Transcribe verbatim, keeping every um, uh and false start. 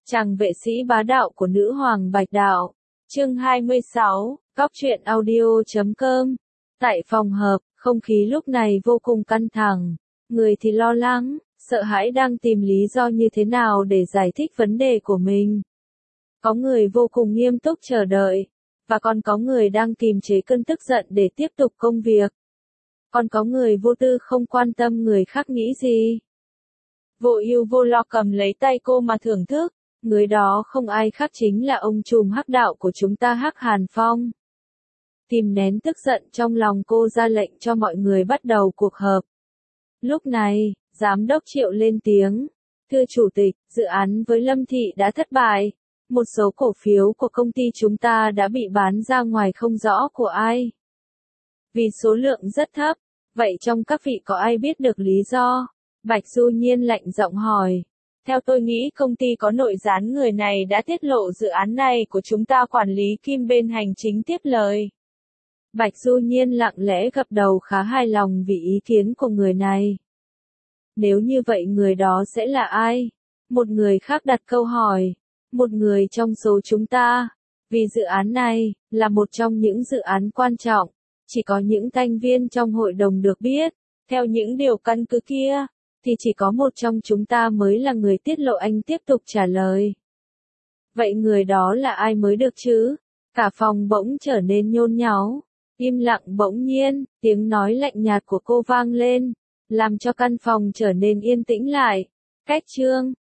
Chàng vệ sĩ bá đạo của nữ hoàng Bạch Đạo. Chương hai mươi sáu, Góc truyện audio chấm com. Tại phòng họp, không khí lúc này vô cùng căng thẳng. Người thì lo lắng, sợ hãi đang tìm lý do như thế nào để giải thích vấn đề của mình. Có người vô cùng nghiêm túc chờ đợi, và còn có người đang kiềm chế cơn tức giận để tiếp tục công việc. Còn có người vô tư không quan tâm người khác nghĩ gì. Vô ưu vô lo cầm lấy tay cô mà thưởng thức. Người đó không ai khác chính là ông trùm hắc đạo của chúng ta, Hắc Hàn Phong. Kìm nén tức giận trong lòng, cô ra lệnh cho mọi người bắt đầu cuộc họp. Lúc này, giám đốc Triệu lên tiếng. Thưa chủ tịch, dự án với Lâm Thị đã thất bại. Một số cổ phiếu của công ty chúng ta đã bị bán ra ngoài không rõ của ai. Vì số lượng rất thấp, vậy trong các vị có ai biết được lý do? Bạch Du Nhiên lạnh giọng hỏi. Theo tôi nghĩ công ty có nội gián, người này đã tiết lộ dự án này của chúng ta, quản lý Kim bên hành chính tiếp lời. Bạch Du Nhiên lặng lẽ gật đầu, khá hài lòng vì ý kiến của người này. Nếu như vậy người đó sẽ là ai? Một người khác đặt câu hỏi. Một người trong số chúng ta. Vì dự án này, là một trong những dự án quan trọng. Chỉ có những thành viên trong hội đồng được biết. Theo những điều căn cứ kia, thì chỉ có một trong chúng ta mới là người tiết lộ, anh tiếp tục trả lời. Vậy người đó là ai mới được chứ? Cả phòng bỗng trở nên nhôn nháo. Im lặng, bỗng nhiên, tiếng nói lạnh nhạt của cô vang lên, làm cho căn phòng trở nên yên tĩnh lại. Cách Trương,